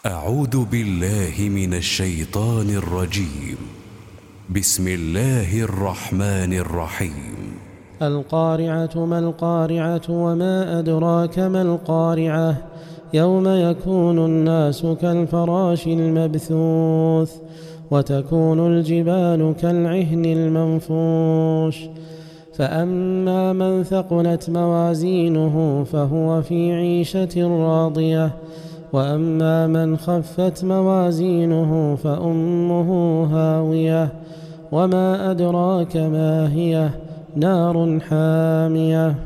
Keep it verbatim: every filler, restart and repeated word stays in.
أعوذ بالله من الشيطان الرجيم. بسم الله الرحمن الرحيم. القارعة ما القارعة وما أدراك ما القارعة يوم يكون الناس كالفراش المبثوث وتكون الجبال كالعهن المنفوش فأما من ثقلت موازينه فهو في عيشة راضية وأما من خفت موازينه فأمه هاوية وما أدراك ما هي نار حامية.